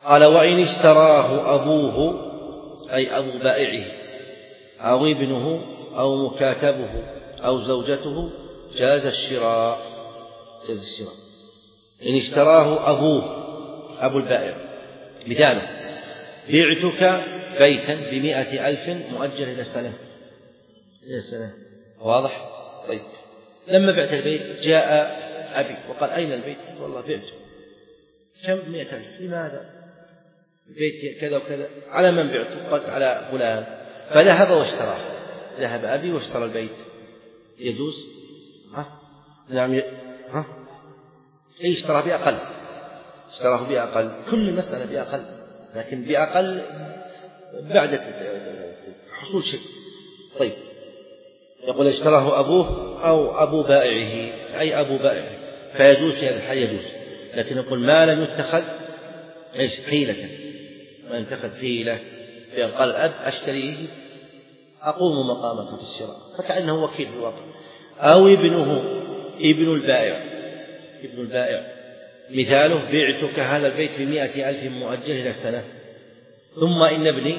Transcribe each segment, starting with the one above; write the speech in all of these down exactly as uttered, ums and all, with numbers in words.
قال وإن اشتراه أبوه أي أبو بائعه أو ابنه أو مكاتبه أو زوجته جاز الشراء جاز الشراء إن اشتراه أبوه أبو البائع مثاله بعتك بيتا بمائة ألف مؤجل إلى السنة إلى السنة واضح؟ طيب لما بعت البيت جاء أبي وقال أين البيت؟ والله بعته كم؟ مائة ألف. لماذا؟ البيت كذا وكذا. على من بعته؟ قلت على فلان. فذهب واشتراه. ذهب أبي واشترى البيت يجوز؟ ها؟ نعم ي... ها؟ أي اشتراه بأقل اشتراه بأقل كل مسألة بأقل لكن بأقل بعد حصول شيء. طيب يقول اشتراه أبوه أو أبو بائعه أي أبو بائعه فيجوز في هذا الحال يجوز. لكن يقول ما لم يتخذ إيش حيلة ما يتخذ حيلة بأن قال الأب أشتريه أقوم مقامك في الشراء فكأنه وكيل في الواقع. أو ابنه ابن البائع ابن البائع مثاله بعتك هذا البيت بمائة ألف مؤجل إلى السنة ثم إن ابني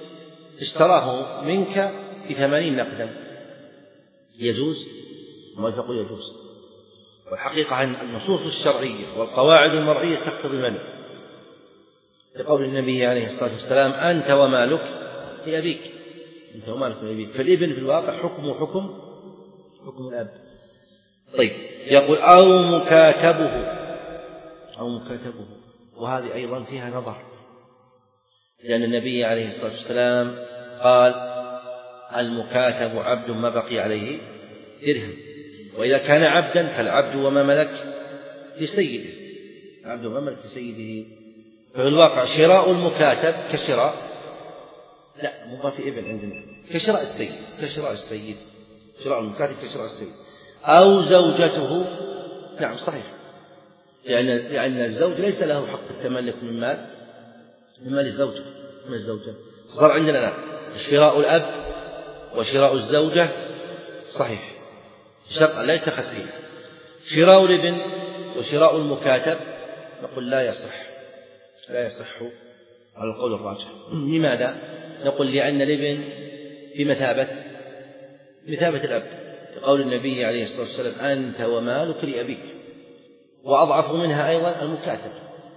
اشتراه منك بثمانين نقدا يجوز؟ ما تقول يجوز. والحقيقة عن النصوص الشرعية والقواعد المرعية تقتضي المنع لقول النبي عليه الصلاة والسلام أنت ومالك لأبيك أنت ومالك لأبيك. فالابن في الواقع حكم حكم حكم الأب. طيب يقول أو مكاتبه أو مكاتبه وهذه أيضا فيها نظر لأن النبي عليه الصلاة والسلام قال المكاتب عبد ما بقي عليه درهم وإذا كان عبدا فالعبد وما ملك لسيده عبد وما ملك لسيده. ففي الواقع شراء المكاتب كشراء لا مضاف في ابن عندنا كشراء السيد كشراء السيد شراء المكاتب كشراء السيد. أو زوجته نعم صحيح لأن لأن الزوج ليس له حق التملك من مال من مال الزوجة من الزوجة. صار عندنا لا شراء الأب وشراء الزوجة صحيح شرط لا يتخذ فيه. شراء الابن وشراء المكاتب نقول لا يصح لا يصح على القول الراجح. لماذا؟ نقول لأن الابن بمثابة بمثابة الأب لقول النبي عليه الصلاة والسلام أنت ومالك لأبيك. وأضعف منها أيضا المكاتب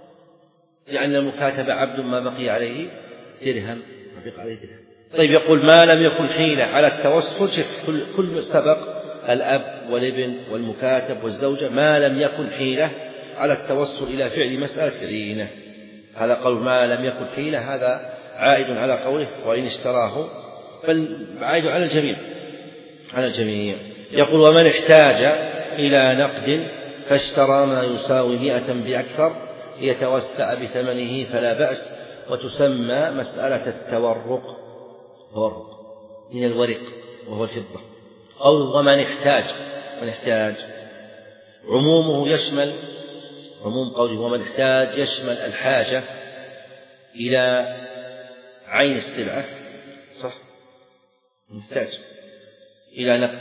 لأن المكاتب عبد ما بقي عليه درهم ما بقي عليه درهم. طيب يقول ما لم يكن حيلة على التوسل شف كل كل سبق الأب والابن والمكاتب والزوجة ما لم يكن حيلة على التوسل إلى فعل مسألة عينة. هذا قول ما لم يكن حيلة هذا عائد على قوله وإن اشتراه بل عائد على الجميع على الجميع. يقول ومن احتاج إلى نقد فاشترى ما يساوي مئة بأكثر ليتوسع بثمنه فلا بأس وتسمى مسألة التورق تورق من الورق وهو الفضة. قول ومن احتاج من احتاج عمومه يشمل عموم قوله ومن احتاج يشمل الحاجة إلى عين السلعة صح محتاج إلى نقد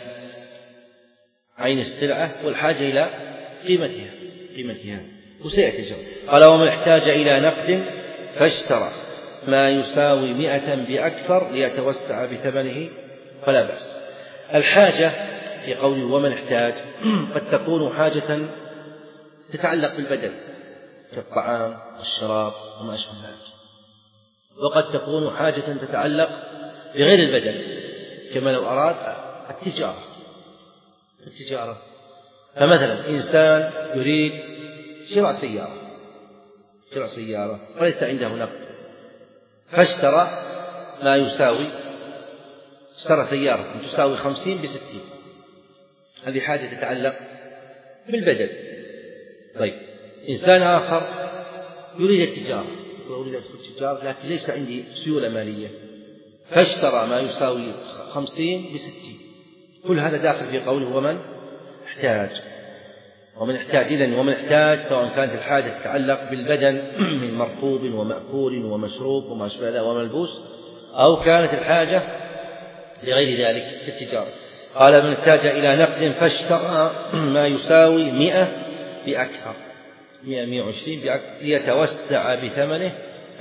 عين السلعة والحاجة إلى قيمتها قيمتها وسيأتي. قال ومن احتاج إلى نقد فاشترى ما يساوي مئة بأكثر ليتوسع بثمنه فلا بأس. الحاجة في قوله ومن احتاج قد تكون حاجة تتعلق بالبدن كالطعام والشراب وما أشبه ذلك وقد تكون حاجة تتعلق بغير البدن كما لو أراد التجارة التجارة فمثلا إنسان يريد شراء سيارة شراء سيارة وليس عنده نقد فاشترى ما يساوي اشترى سيارة تساوي خمسين بستين هذه حاجة تتعلق بالبدن. طيب إنسان آخر يريد التجارة يريد التجارة لكن ليس عندي سيولة مالية فاشترى ما يساوي خمسين بستين كل هذا داخل في قوله ومن احتاج. ومن احتاج إذن ومن احتاج سواء كانت الحاجة تتعلق بالبدن من مركوب ومأكول ومشروب وما أشبه ذلك وملبوس أو كانت الحاجة لغير ذلك في التجارة. قال من احتاج إلى نقد فاشترى ما يساوي مئة بأكثر مئة مئة وعشرين بأكثر ليتوسع بثمنه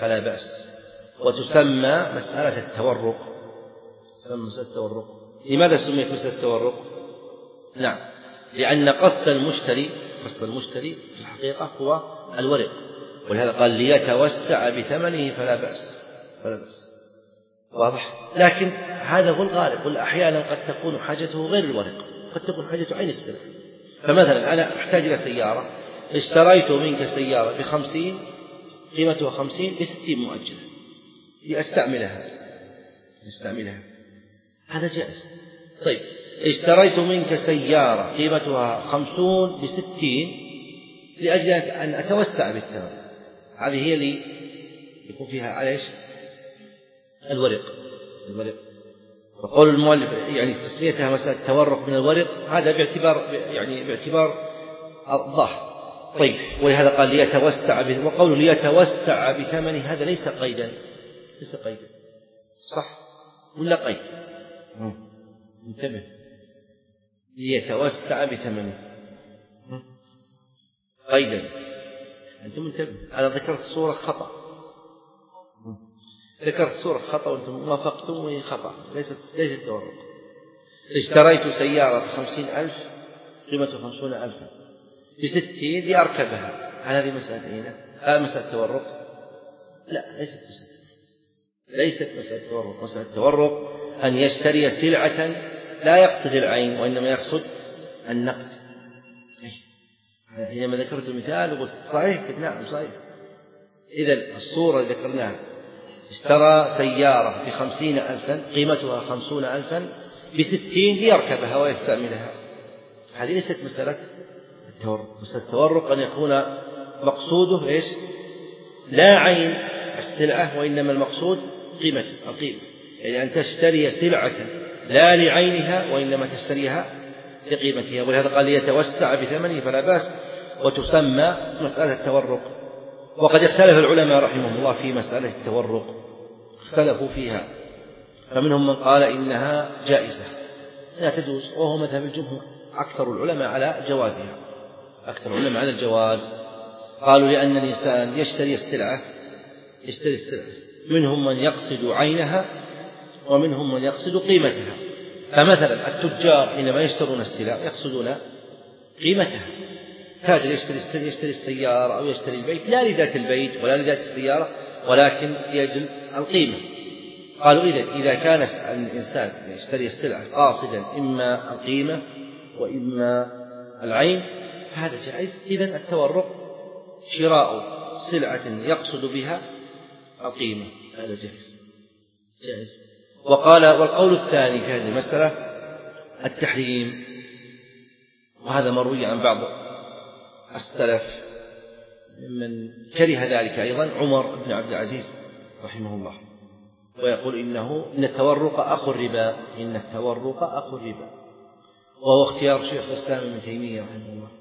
فلا بأس. وتسمى مسألة التورق، تسمى مسألة التورق. لماذا سميت مسألة التورق؟ نعم، لأن قصد المشتري قصد المشتري في الحقيقة هو الورق، ولهذا قال ليتوسع بثمنه فلا بأس فلا بأس. واضح؟ لكن هذا هو الغالب، والأحيانا قد تكون حاجته غير الورق، قد تكون حاجته عين السلع. فمثلا أنا أحتاج إلى سيارة، اشتريت منك سيارة بخمسين، قيمتها خمسين بستين مؤجلة لأستعملها لأستعملها هذا جائز. طيب اشتريت منك سيارة قيمتها خمسون بستين لأجل أن أتوسع بالثمن، هذه هي اللي يكون فيها عليش الورق الورق وقول المؤلف يعني تسميتها مسألة التورق من الورق، هذا باعتبار يعني باعتبار الظاهر. طيب ولهذا قال ليتوسع به، وقوله ليتوسع بثمنه هذا ليس قيدا ليس قيدا صح ولا قيد؟ انتبه، ليتوسع بثمنه قيدا، أنتم انتبه. أنا ذكرت صورة خطأ ذكرت صورة خطأ وأنتم وافقتم وهي خطأ، ليست ليست تورق. اشتريت سيارة خمسين ألف قيمتها خمسون ألفا بستين لأركبها، هل هذه مسألة إيه؟ هذه مسألة تورق؟ لا، ليست مسألة ليست مسألة تورق. مسألة التورق أن يشتري سلعة لا يقصد العين وإنما يقصد النقد. حينما ذكرت المثال وقلت صحيح، قلت نعم صحيح. إذن الصورة اللي ذكرناها اشترى سيارة بخمسين ألفا قيمتها خمسون ألفا بستين ليركبها ويستعملها، هذه ليست مسألة التورق. مسألة التورق أن يكون مقصوده إيش؟ لا عين السلعة وإنما المقصود قيمته القيمة، يعني أن تشتري سلعة لا لعينها وإنما تشتريها لقيمتها، ولهذا قال ليتوسع بثمنه فلا بأس. وتسمى مسألة التورق. وقد اختلف العلماء رحمهم الله في مسألة التورق، اختلفوا فيها، فمنهم من قال إنها جائزة لا تجوز، وهو مذهب الجمهور، أكثر العلماء على جوازها أكثر العلماء على الجواز. قالوا لأن الإنسان يشتري السلعة يشتري السلعة منهم من يقصد عينها ومنهم من يقصد قيمتها. فمثلا التجار حينما يشترون السلع يقصدون قيمتها، تاجر يشتري يشتري السيارة أو يشتري البيت لا لذات البيت ولا لذات السيارة ولكن لأجل القيمة. قالوا إذا إذا كان الإنسان يشتري السلعة قاصدا إما القيمة وإما العين هذا جائز. إذن التورق شراء سلعة يقصد بها القيمة هذا جائز جائز. وقال والقول الثاني في هذه المسألة التحريم، وهذا مروي عن بعض السلف ممن كره ذلك أيضا عمر بن عبد العزيز رحمه الله، ويقول إنه إن التورق أخو الربا إن التورق أخو الربا وهو اختيار شيخ الإسلام ابن تيمية رحمه الله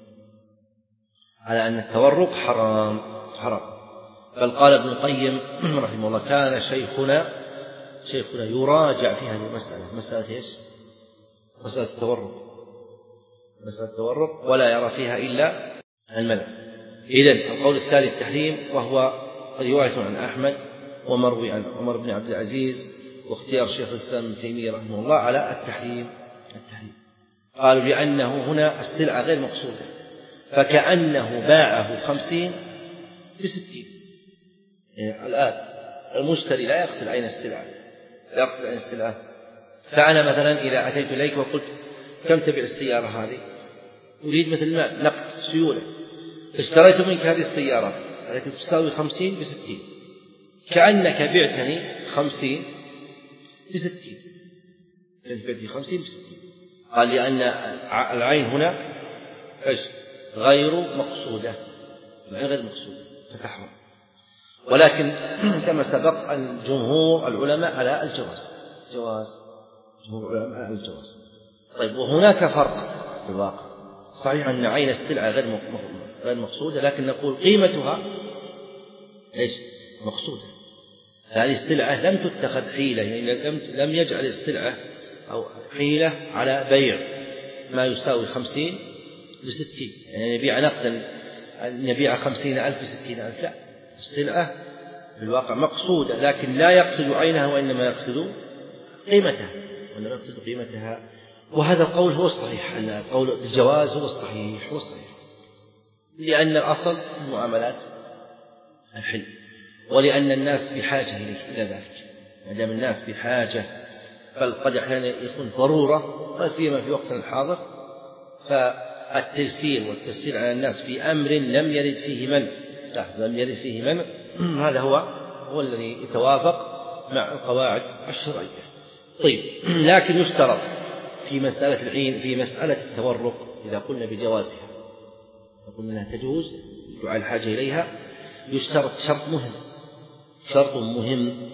على أن التورق حرام حرام. بل قال ابن القيم رحمه الله كان شيخنا شيخنا يراجع في هذه المسألة، مسألة إيش؟ مسألة التورق مسألة التورق ولا يرى فيها إلا المنع. إذن القول الثالث التحريم، وهو رواية عن أحمد ومروي عن عمر بن عبد العزيز واختيار شيخ الإسلام ابن تيمية رحمه الله على التحريم التحريم قالوا لأنه هنا السلعة غير مقصودة، فكأنه باعه خمسين بستين. يعني الآن المشتري لا يقصد عين السلعة لا يقصد عين السلعة فأنا مثلا إذا أتيت إليك وقلت كم تبيع السيارة هذه؟ أريد مثل المال نقد سيولة، اشتريت منك هذه السيارة التي تساوي خمسين بستين، كأنك بعتني خمسين بستين كنت بعتني خمسين بستين. قال لأن العين هنا إيش؟ غير مقصودة العين غير مقصودة فتحرم. ولكن كما سبق الجمهور العلماء على الجواز جواز جمهور العلماء على الجواز. طيب وهناك فرق في الواقع، صحيح أن عين السلعة غير غير مقصودة لكن نقول قيمتها إيش؟ مقصودة. هذه السلعة لم تتخذ حيلة، يعني لم لم يجعل السلعة أو حيلة على بيع ما يساوي خمسين بستين، يعني يبيع نقدا يبيع خمسين ألف بستين ألف، لا، السلعة في الواقع مقصودة لكن لا يقصد عينها وإنما يقصد قيمتها وإنما يقصد قيمتها. وهذا القول هو الصحيح، أن القول بالجواز هو الصحيح هو الصحيح لأن الأصل المعاملات الحل، ولأن الناس بحاجة إلى ذلك. ما دام الناس بحاجة، بل قد أحيانا يكون ضرورة، لا سيما في وقتنا الحاضر، فالتيسير والتسهيل على الناس في أمر لم يرد فيه من لم يرد فيه من هذا هو هو الذي يتوافق مع القواعد الشرعية. طيب، لكن يشترط في مسألة العين في مسألة التورق إذا قلنا بجوازها قلنا أنها تجوز دعاء الحاجة إليها، يشترط شرط مهم شرط مهم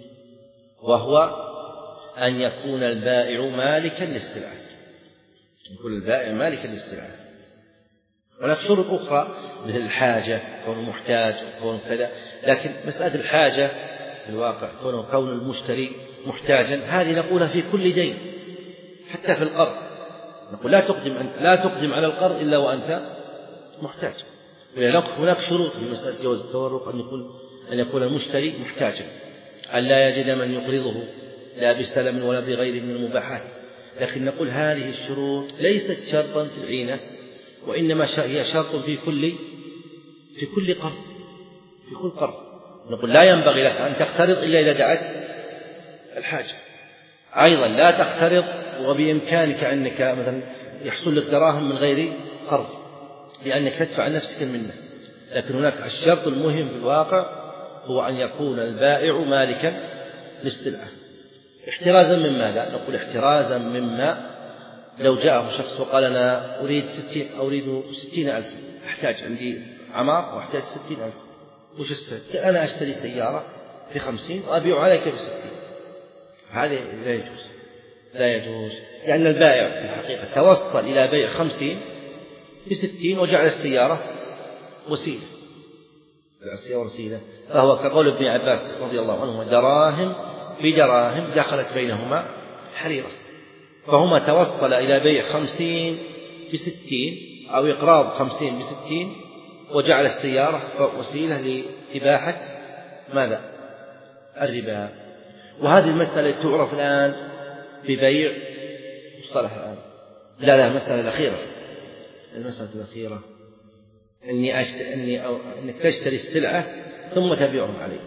وهو أن يكون البائع مالكا للسلعة، يكون البائع مالكا للسلعة. هناك شروط أخرى مثل الحاجة، كونه محتاج وكونه كذا، لكن مسألة الحاجة في الواقع كونه كون المشتري محتاجا هذه نقولها في كل دين، حتى في القرض نقول لا تقدم أنت لا تقدم على القرض إلا وأنت محتاج. هناك شروط في مسألة جواز التورق أن يكون أن يكون المشتري محتاجا، أن لا يجد من يقرضه لا بسلم ولا بغيره من المباحات. لكن نقول هذه الشروط ليست شرطا في العينة، وإنما هي شرط في كل في كل قرض في كل قرض. نقول لا ينبغي لك أن تقترض إلا إذا دعت الحاجة. أيضا لا تقترض وبإمكانك أنك مثلا يحصل لك دراهم من غير قرض لأنك تدفع عن نفسك المنة. لكن هناك الشرط المهم في الواقع هو أن يكون البائع مالكا للسلعة. احترازا من ماذا؟ نقول احترازا مما لو جاءه شخص وقال أنا أريد ستين أريد ستين ألف، أحتاج عندي عمار وأحتاج ستين ألف، وش السبب؟ أنا أشتري سيارة بخمسين وأبيع عليك بستين. هذا لا يجوز لا يجوز لأن البائع في الحقيقة توصل إلى بيع خمسين بستين وجعل السيارة وسيلة السيارة وسيلة فهو كقول ابن عباس رضي الله عنه دراهم بدراهم دخلت بينهما حريرة. فهما توصل إلى بيع خمسين بستين أو إقراض خمسين بستين وجعل السيارة وسيلة لإباحة ماذا؟ الربا. وهذه المسألة تعرف الآن ببيع مصطلح الآن لا لا المسألة الأخيرة المسألة الأخيرة أني أشت... أني أو... أنك تشتري السلعة ثم تبيعها عليه.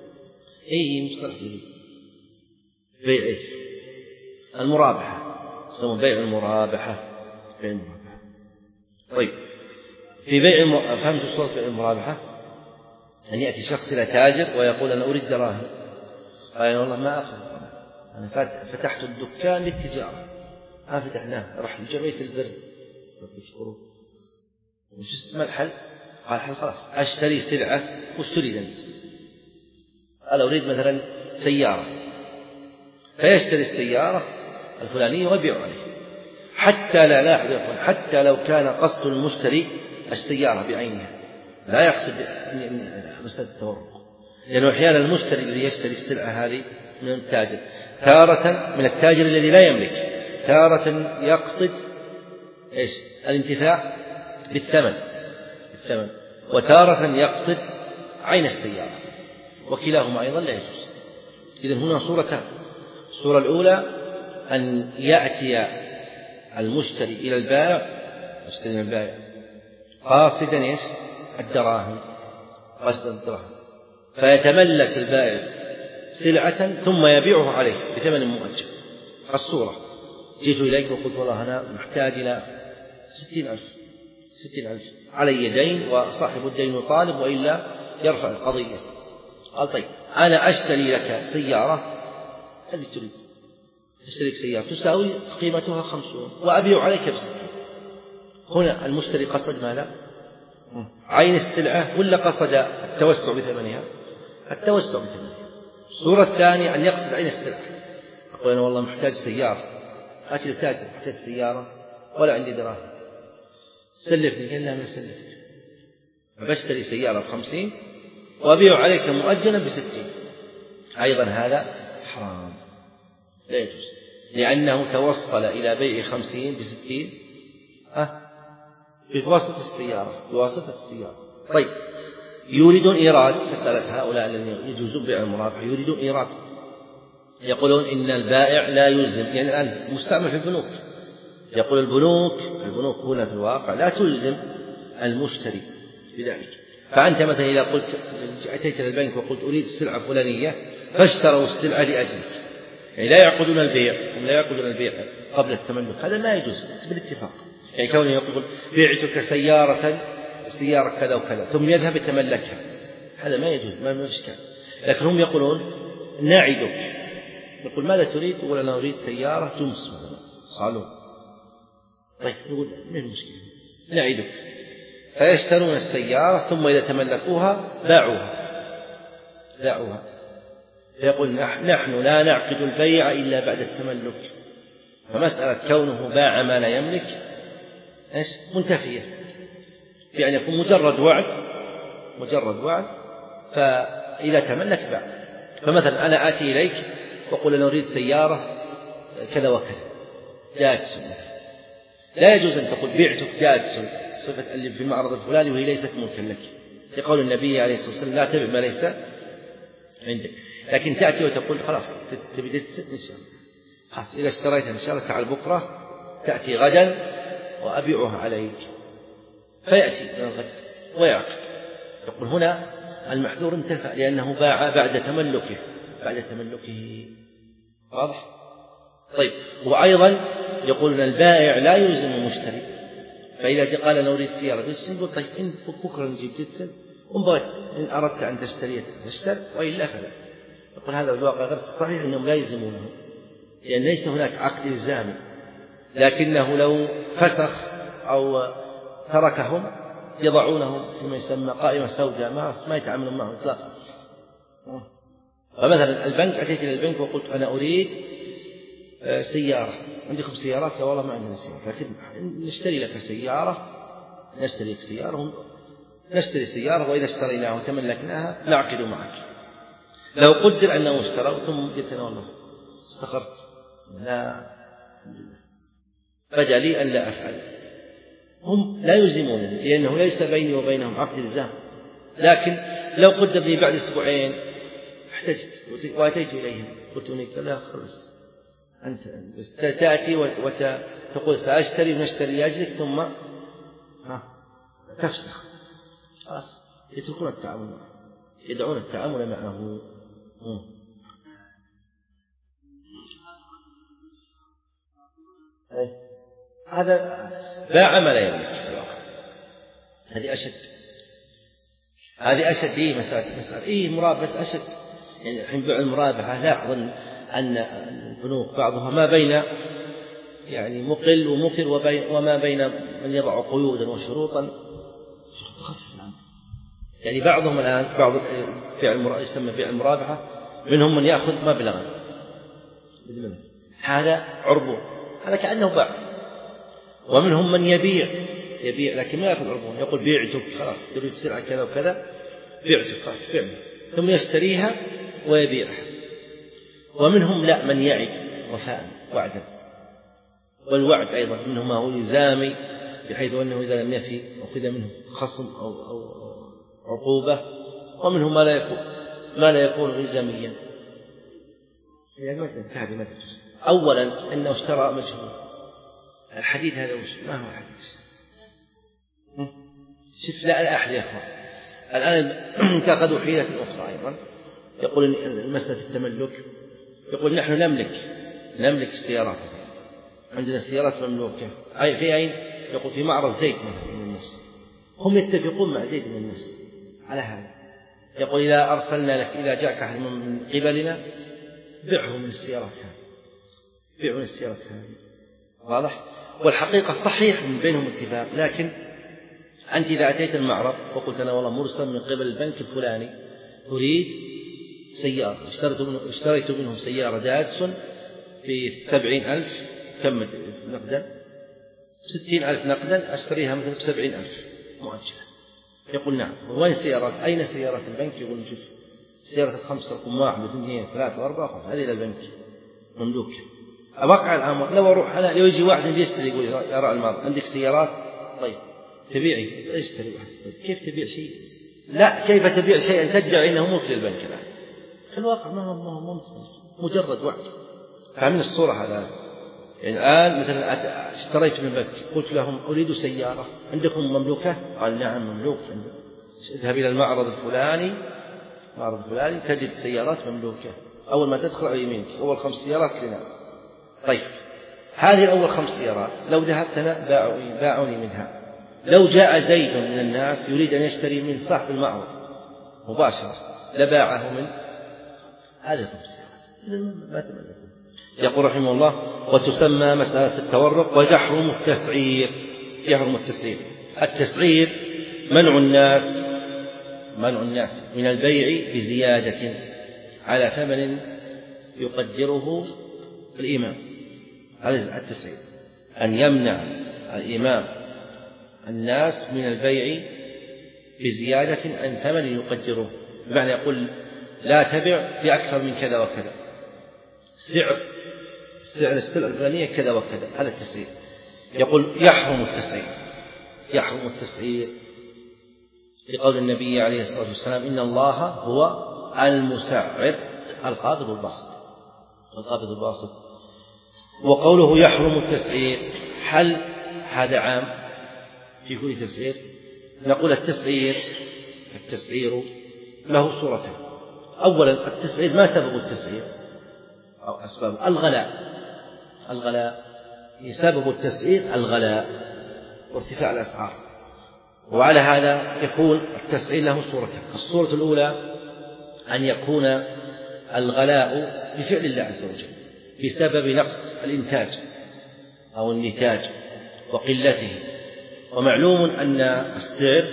أي مصطلح جديد بيع إيش؟ المرابحة، يسمون بيع المرابحة بيع المرابحة. طيب، في بيع الم... فهمت صورة بيع المرابحة؟ أن يأتي شخص إلى تاجر ويقول أنا أريد دراهم، قال والله ما أخذ، أنا فتحت الدكان للتجارة ما فتحناه، رحت لجمعية البر تشكروا وش اسم الحل؟ قال حل خلاص أشتري سلعة وش تريد أنت؟ قال أريد مثلا سيارة، فيشتري السيارة الفلانية ويبيع عليه حتى لا لاحظ حتى لو كان قصد المشتري السيارة بعينها لا يقصد مسألة التورق، لأنه أحيانا المشتري الذي يشتري السلعة هذه من التاجر تارة من التاجر الذي لا يملك، تارة يقصد إيش؟ الانتفاع بالثمن بالثمن وتارة يقصد عين السيارة، وكلاهما أيضا لا يجوز. إذن هنا صورتان: الصورة الأولى أن يأتي المشتري إلى البائع يشتري من البائع قاصدا إيش؟ الدراهم قصد الدراهم، فيتملك البائع سلعة ثم يبيعها عليه بثمن مؤجل. الصورة: جئت إليك وقلت والله أنا محتاج إلى ستين ألف ستين ألف علي دين وصاحب الدين طالب وإلا يرفع القضية. قال طيب أنا أشتري لك سيارة، هذه تريد تشتري سيارة تساوي قيمتها خمسون وأبيع عليك بستين. هنا المشتري قصد ماذا؟ عين السلعة ولا قصد التوسع بثمنها؟ التوسع بثمنها. الصورة الثانية أن يقصد عين السلعة، أقول أنا والله محتاج سيارة، أتي للتاجر محتاج سيارة ولا عندي دراهم، سلفني. قال لا ما سلفت، بشتري سيارة بخمسين وأبيع عليك مؤجلا بستين. أيضا هذا حرام لا يجوز، لأنه توصل إلى بيع خمسين بستين أه بواسطة السيارة بواسطة السيارة. طيب، يريدون إيراد مسألة هؤلاء الذين يجوزون بيع المرابحة يريدون إيراد، يقولون إن البائع لا يلزم، يعني الآن مستعمل في البنوك، يقول البنوك البنوك هنا في الواقع لا تلزم المشتري بذلك. فأنت مثلا إذا قلت أتيت إلى البنك وقلت أريد السلعة فلانية فاشتروا السلعة لأجلك، يعني لا يعقدون البيع لا يعقدون البيع قبل التملك، هذا ما يجوز بالاتفاق. يعني كونه يقول بعتك سيارة سيارة كذا وكذا ثم يذهب يتملكها، هذا ما يجوز، ما ما إشكال. لكن هم يقولون نعدك، يقول ماذا تريد؟ يقول أنا أريد سيارة جمس مثلا صالون. طيب يقول ما المشكلة، نعدك، فيشترون السيارة ثم إذا تملكوها باعوها باعوها فيقول نحن لا نعقد البيع إلا بعد التملك. فمسألة كونه باع ما لا يملك إيش منتفية، يعني يكون مجرد وعد مجرد وعد فإذا تملك باع. فمثلا أنا آتي إليك وأقول أنا أريد سيارة كذا وكذا داتسون، لا يجوز أن تقول بعتك داتسون صفة اللي في المعرض الفلاني وهي ليست ملكا لك، يقول النبي عليه الصلاة والسلام لا تبع ما ليس عندك. لكن تأتي وتقول خلاص تبي داتسون إن شاء الله، خلاص إذا اشتريتها إن شاء الله تعال بكرة تأتي غدا وأبيعها عليك، فيأتي من الغد ويعقد. يقول هنا المحذور انتفع لأنه باع بعد تملكه بعد تملكه واضح. طيب وأيضا يقول البائع لا يلزم المشتري، فإذا قال أنا أريد سيارة ديتسن يقول طيب إن بكرة نجيب ديتسن إن أردت أن تشتري تشتري وإلا فلا. يقول هذا الواقع غير صحيح أنهم لا يلزمونه، لأن ليس هناك عقد إلزامي، لكنه لو فسخ أو تركهم يضعونهم فيما يسمى قائمة سوداء ما يتعاملون معهم إطلاقا. فمثلا البنك أتيت إلى البنك وقلت أنا أريد سيارة، عندكم سيارات؟ لا والله ما عندنا سيارة، لكن نشتري لك سيارة نشتري لك سيارة نشتري سيارة وإذا اشتريناها وتملكناها نعقد معك. لو قدر أنه اشتروا ثم قلت أنا والله استخرت لا بدا لي أن لا أفعل، هم لا يلزمونني لأنه ليس بيني وبينهم عقد إلزام. لكن لو قدر لي بعد أسبوعين احتجت وأتيت إليهم قلت لك لا خلص أنت تأتي وتقول سأشتري ونشتري لأجلك ثم ها تفسخ، خلاص يتركون التعامل معه يدعون التعامل معه. هذا باع ما لا يملك، هذه أشد هذه أشد إيه مسألة مسألة إيه مرابحة أشد. يعني الحين بيع المرابحة لا أظن أن البنوك بعضها ما بين يعني مقل ومخر وبين وما بين من يضع قيودا وشروطا تخصص عنه. يعني بعضهم الآن بعض بيع يسمى بيع المرابحة منهم من يأخذ مبلغا هذا عربون، هذا كأنه باع، ومنهم من يبيع يبيع لكن ما يأخذ عربون، يقول بيعتك خلاص تريد سلعة كذا وكذا بيعتك خلاص بيعها ثم يشتريها ويبيعها. ومنهم لا من يعد وفاء وعدا، والوعد أيضا منهم ما هو إلزامي بحيث أنه إذا لم يفي أخذ منه خصم أو, أو عقوبة، ومنهم ما لا يكون ما لا يكون إلزاميا. هذه ما تجوز. أولا أنه اشترى مجهول، الحديث هذا وش ما هو حديث شوف لا الأحد يا أخوان الآن انتقدوا حيلة أخرى أيضا، يقول مسألة التملك، يقول نحن نملك نملك السيارات، عندنا سيارات مملوكة أي في أين؟ يقول في معرض زيد من الناس، هم يتفقون مع زيد من الناس على هذا، يقول إذا أرسلنا لك إذا جاءك أحد من قبلنا بيعه من السيارات هذه بيعه من السيارات هذه واضح. والحقيقة صحيح من بينهم اتفاق، لكن أنت إذا أتيت المعرض وقلت أنا والله مرسل من قبل البنك الفلاني أريد سيارة، اشتريت منهم سيارة داتسون في سبعين ألف كم نقدا ستين ألف نقدا أشتريها مثلا بسبعين ألف مؤجلة، يقول نعم وين سيارات أين سيارات البنك؟ يقول نشوف سيارة خمسة رقم واحد واثنين ثلاثة وأربعة خمسة هذه للبنك مملوكة. أوقع الأمر لو أروح أنا لو يجي واحد يشتري يقول يا رأى الماضي عندك سيارات طيب تبيعي اشتري واحد، طيب كيف تبيع شيء لا، كيف تبيع شيئا تدعي أنه ملك للبنك الآن؟ في الواقع ما هو ممكن، مجرد وعد. فمن الصورة هذا يعني الآن مثلا اشتريت من بنك، قلت لهم أريد سيارة، عندكم مملوكة؟ قال نعم مملوك. اذهب إلى المعرض الفلاني، المعرض الفلاني تجد سيارات مملوكة، أول ما تدخل على يمينك أول خمس سيارات لنا. طيب هذه الأول خمس سيارات لو ذهبت أنا باعوني منها. لو جاء زيد من الناس يريد أن يشتري من صاحب المعرض مباشرة لباعه من هذه الخمس سيارات. ما تملكه. يقول رحمه الله: وتسمى مسألة التورق ويحرم التسعير. يحرم التسعير. التسعير منع الناس منع الناس من البيع بزيادة على ثمن يقدره الإمام. هذا التسعير، أن يمنع الإمام الناس من البيع بزيادة عن ثمن يقدره، بمعنى يقول لا تبع بأكثر من كذا وكذا، سعر سعر السلعة الفلانية كذا وكذا. هذا التسعير. يقول يحرم التسعير. يحرم التسعير لقول النبي عليه الصلاة والسلام: إن الله هو المسعر القابض الباسط. القابض الباسط. وقوله يحرم التسعير، هل هذا عام في كل تسعير؟ نقول التسعير التسعير له صورتين. أولا التسعير، ما سبب التسعير أو أسباب؟ الغلاء. الغلاء سبب التسعير الغلاء وارتفاع الأسعار. وعلى هذا يكون التسعير له صورتين. الصورة الأولى أن يكون الغلاء بفعل الله عز وجل بسبب نقص الإنتاج أو النتاج وقلته. ومعلوم أن السعر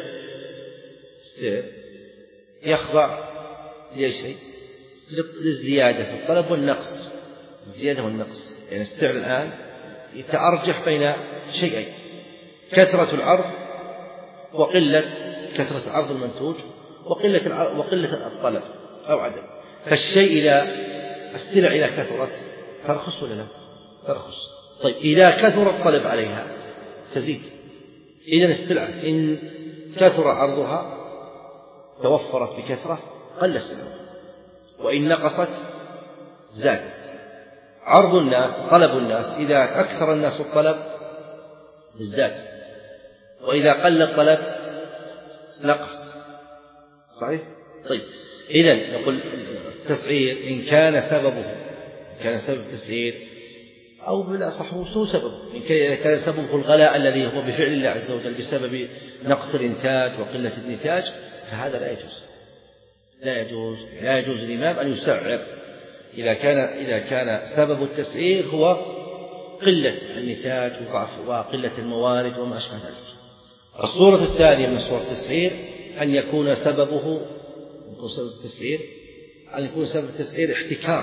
السعر يخضع لشيء للزيادة في الطلب والنقص. الزيادة والنقص يعني السعر الآن يتأرجح بين شيئين: كثرة العرض وقلة كثرة العرض المنتوج وقلة وقلة الطلب أو عدم. فالشيء إذا السلع إذا كثرت ترخص ولا لا؟ ترخص. طيب إذا كثر الطلب عليها تزيد. إذن السلعة إن كثر عرضها توفرت بكثرة قل السلع، وإن نقصت زادت. عرض الناس طلب الناس، إذا أكثر الناس الطلب ازداد، وإذا قل الطلب نقص. صحيح؟ طيب إذن نقول التسعير إن كان سببه إن كان سبب التسعير أو بالأصح هو سبب، إن كان سببه الغلاء الذي هو بفعل الله عز وجل بسبب نقص الإنتاج وقلة النتاج، فهذا لا يجوز. لا يجوز لا يجوز الإمام أن يسعر إذا كان إذا كان سبب التسعير هو قلة النتاج وضعف وقلة الموارد وما أشبه ذلك. الصورة الثانية من صور التسعير أن يكون سببه يكون سبب التسعير أن يكون سبب التسعير احتكار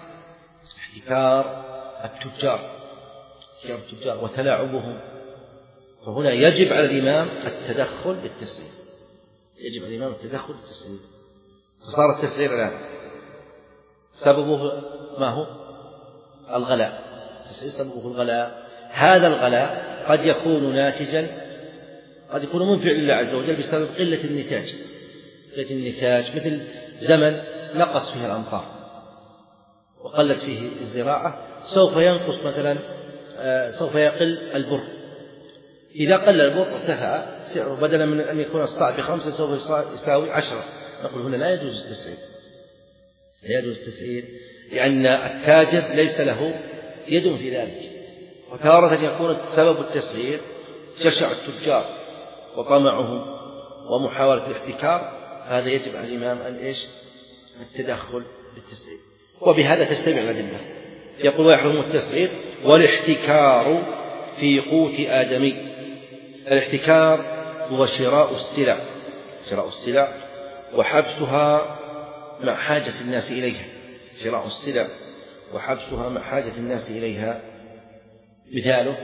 احتكار التجار احتكار التجار وتلاعبهم. فهنا يجب على الإمام التدخل بالتسعير. يجب على الإمام التدخل بالتسعير. فصار التسعير الآن سببه ما هو؟ الغلاء. التسعير سببه الغلاء. هذا الغلاء قد يكون ناتجا قد يكون من فعل الله عز وجل بسبب قلة النتاج. قلة النتاج مثل زمن نقص فيه الأمطار وقلت فيه الزراعة، سوف ينقص مثلا سوف يقل البر. إذا قل البر ارتفع سعره، بدلا من أن يكون الصاع بخمسة سوف يساوي عشرة. نقول هنا لا يجوز التسعير. لا يجوز التسعير لأن التاجر ليس له يد في ذلك. وتارة يكون سبب التسعير جشع التجار وطمعهم ومحاولة الاحتكار، هذا يجب على الإمام أن إيش؟ التدخل بالتسعير. وبهذا تجتمع الأدلة. يقول ويحرم التسعير والاحتكار في قوت آدمي. الاحتكار هو شراء السلع شراء السلع وحبسها مع حاجة الناس إليها. شراء السلع وحبسها مع حاجة الناس إليها. مثاله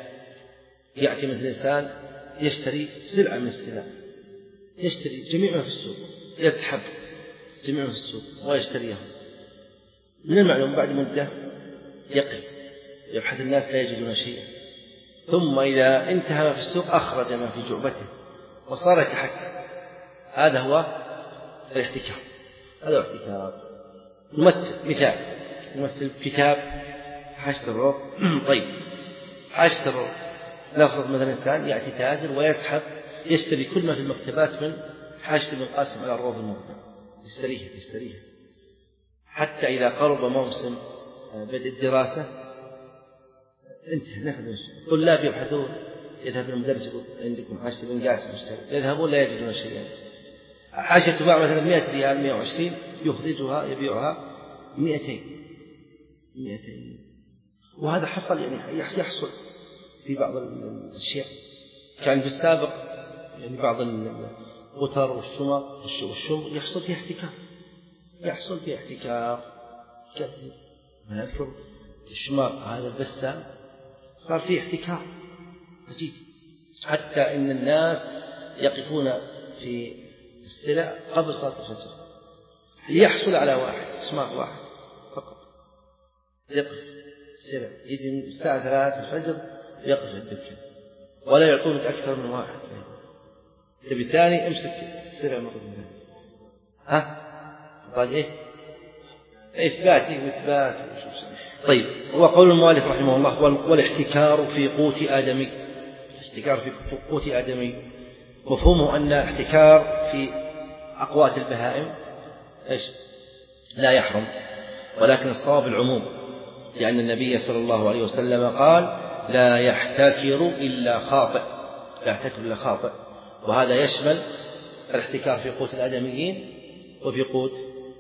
يأتي مثل إنسان يشتري سلعة من السلع، يشتري جميع ما في السوق، يسحب جميع ما في السوق ويشتريها. من المعلوم بعد مدة يقل، يبحث الناس لا يجدون شيئا، ثم إذا انتهى ما في السوق أخرج ما في جعبته وصار يتحكم. هذا هو الاحتكار، هذا هو الاحتكار. نمثل مثال، نمثل كتاب حاشية الروض. طيب حاشية الروض، نفرض مثلا إنسان يأتي تاجر ويسحب يشتري كل ما في المكتبات من حاشية ابن القاسم على الروض الموضوع، يشتريها يشتريها حتى إذا قرب موسم بدء الدراسة انت نخدم طلاب يبحثون، يذهب المدرس يقول عندكم حاشية ابن قاسم اشتري، يذهبون لا يجدون شيئا. حاشية تباع مثلا مئة ريال مئة وعشرين، يخرجها يبيعها مئتين مئتين. وهذا حصل يعني يحصل في بعض الأشياء. كان في السابق يعني بعض الغتر والشمر والشمر يحصل فيه احتكار، يحصل فيه احتكار كثير. ما يذكر الشمار هذا البسام صار فيه احتكار عجيب، حتى إن الناس يقفون في السلع قبل صلاة الفجر ليحصل على واحد شمار واحد فقط، يقف السلع يجي من الساعة ثلاثة الفجر يقف الدكان ولا يعطونك أكثر من واحد. تبي ثاني امسك سلع مرة ثانية. ها قال إيه إثبات إثبات. طيب وقول المؤلف رحمه الله والاحتكار في قوت آدمي، الاحتكار في قوت آدمي مفهومه أن الاحتكار في أقوات البهائم إيش لا يحرم، ولكن الصواب العموم، لأن النبي صلى الله عليه وسلم قال لا يحتكر إلا خاطئ، لا يحتكر إلا خاطئ، وهذا يشمل الاحتكار في قوت الآدميين وفي قوت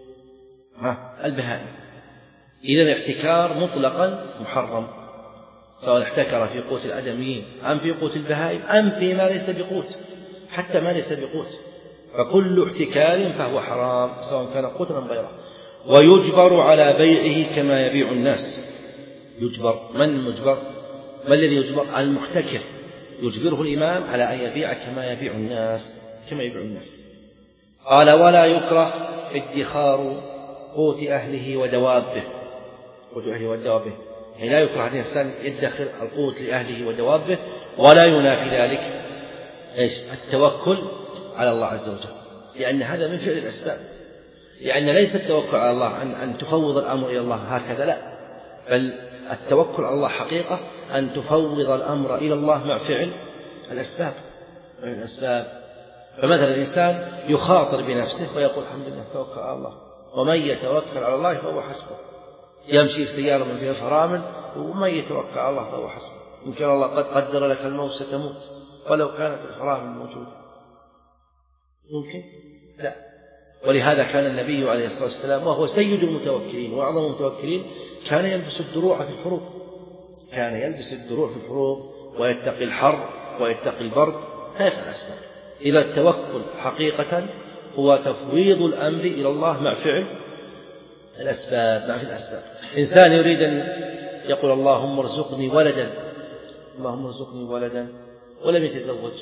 البهائم. إذا الاحتكار مطلقا محرم، سواء احتكر في قوت الآدميين أم في قوت البهائم أم فيما ليس بقوت، حتى ما ليس بقوت، فكل احتكار فهو حرام سواء كان قوتا أم غيره. ويجبر على بيعه كما يبيع الناس. يجبر، من المجبر؟ ما الذي يجبر؟ المحتكر يجبره الإمام على أن يبيع كما يبيع الناس، كما يبيع الناس. قال ولا يكره ادخار قوت أهله ودوابه، قوت أهله ودوابه، يعني لا يكره أن الإنسان يدخر القوت لأهله ودوابه، ولا ينافي ذلك إيش التوكل على الله عز وجل، لأن هذا من فعل الأسباب. لأن ليس التوكل على الله أن, أن تفوض الأمر إلى الله هكذا، لا، بل التوكل على الله حقيقة أن تفوض الأمر إلى الله مع فعل الأسباب. الأسباب فمثلا الإنسان يخاطر بنفسه ويقول الحمد لله توكل على الله، ومن يتوكل على الله فهو حسبه. يمشي في سيارة من فيها فرامل ومن يتوكل على الله فهو حسبه، يمكن الله قد قدر لك الموت ستموت ولو كانت الفرامل موجودة، ممكن لا. ولهذا كان النبي عليه الصلاة والسلام وهو سيد المتوكلين وأعظم المتوكلين كان يلبس الدروع في الحروب، كان يلبس الدروع في الحروب ويتقي الحر ويتقي البرد، هذا الأسباب. إذا التوكل حقيقة هو تفويض الأمر إلى الله مع فعل الأسباب، مع فعل الأسباب. إنسان يريد أن يقول اللهم ارزقني ولدا، اللهم ارزقني ولدا ولم يتزوج،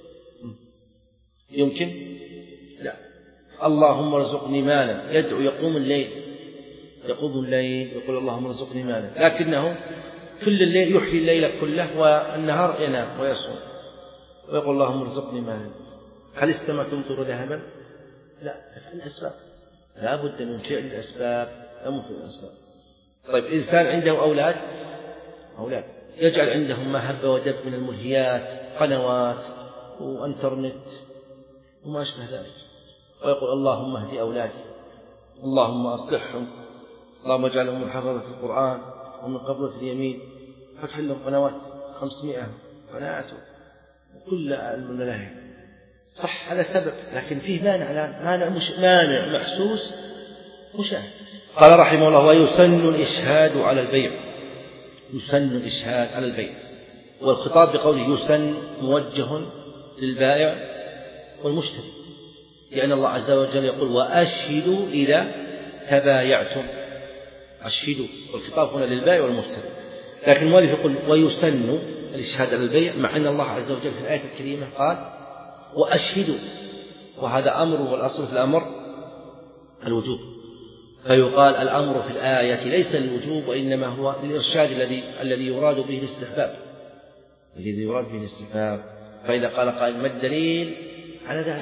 يمكن؟ لا. اللهم ارزقني مالا، يدعو يقوم الليل، يقوم الليل يقول اللهم ارزقني مالا، لكنه كل الليل يحيي الليل كله والنهار ينام ويصوم ويقول اللهم ارزقني مالا. هل السماء تمطر ذهبا؟ لا، فعل الأسباب، لا بد من فعل الأسباب، لا من فعل الأسباب. طيب إنسان عنده أولاد، أولاد يجعل عندهم ما هب ودب من الملهيات، قنوات وانترنت وما أشبه ذلك، ويقول اللهم اهد أولادي، اللهم أصلحهم، اللهم اجعلهم من حفظة القرآن ومن قبضة اليمين، فتح لهم قنوات خمسمائة قناة وكل الملاهي. صح هذا سبب، لكن فيه مانع الآن، مانع, مش مانع محسوس مشاهد. قال رحمه الله ويسن الإشهاد على البيع، يسن الإشهاد على البيع، والخطاب بقوله يسن موجه للبائع والمشتري، لأن الله عز وجل يقول وأشهدوا إذا تبايعتم، أشهدوا، والخطاب هنا للبائع والمشتري. لكن المؤلف يقول ويسن الإشهاد على البيع، مع أن الله عز وجل في الآية الكريمة قال وأشهدوا، وهذا أمر، والأصل في الأمر الوجوب، فيقال الأمر في الآية ليس للوجوب وإنما هو للإرشاد الذي الذي يراد به الاستحباب، الذي يراد به الاستحباب. فإذا قال قائل ما الدليل على ذلك؟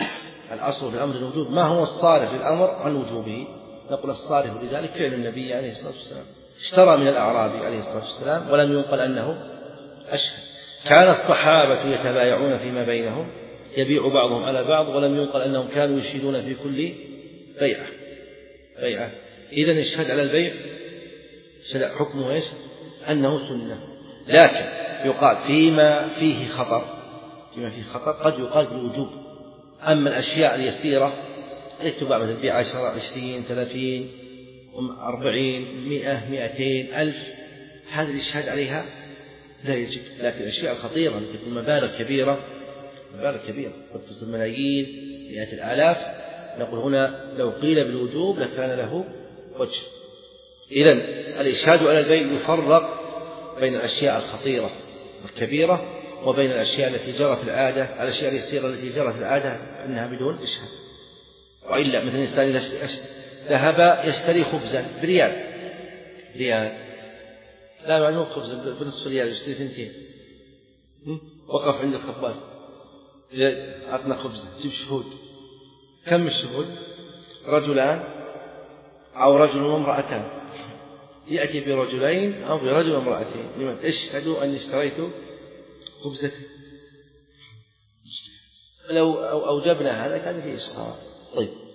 الأصل في الأمر الوجوب. ما هو الصارف للأمر عن وجوبه؟ نقول الصارف لذلك فعل النبي عليه الصلاة والسلام، اشترى من الأعرابي عليه الصلاة والسلام ولم ينقل أنه أشهد. كان الصحابة يتبايعون فيما بينهم، يبيع بعضهم على بعض، ولم ينقل أنهم كانوا يشهدون في كل بيعة بيعة. إذن الشهد على البيع حكمه إيش؟ أنه سنة، لكن يقال فيما فيه خطر فيما فيه خطر قد يقال بالوجوب. أما الأشياء اليسيرة التي تباع مثل البيع عشرة عشرين ثلاثين أربعين مئة مئتين ألف، هذه الإشهاد عليها لا يجب. لكن الأشياء الخطيرة التي تكون مبالغ كبيرة مبالغ كبيرة قد تصل ملايين مئات الآلاف، نقول هنا لو قيل بالوجوب لكان له وجه. إذن الإشهاد على البيع يفرق بين الأشياء الخطيرة الكبيرة وبين الأشياء التي جرت العادة، الأشياء اليسيرة التي جرت العادة أنها بدون إشهاد. وإلا مثل الإنسان إذا ذهب يشتري خبزا بريال ريال لا معنى خبزا بنصف ريال يشتري ثنتين، وقف عند الخباز أعطنا خبزا، جيب شهود. كم الشهود؟ رجلان أو رجل وامرأتان، يأتي برجلين أو برجل وامرأتين، لمن اشهدوا أن اشتريت خبزة. لو أوجبنا هذا كان فيه إشهار. طيب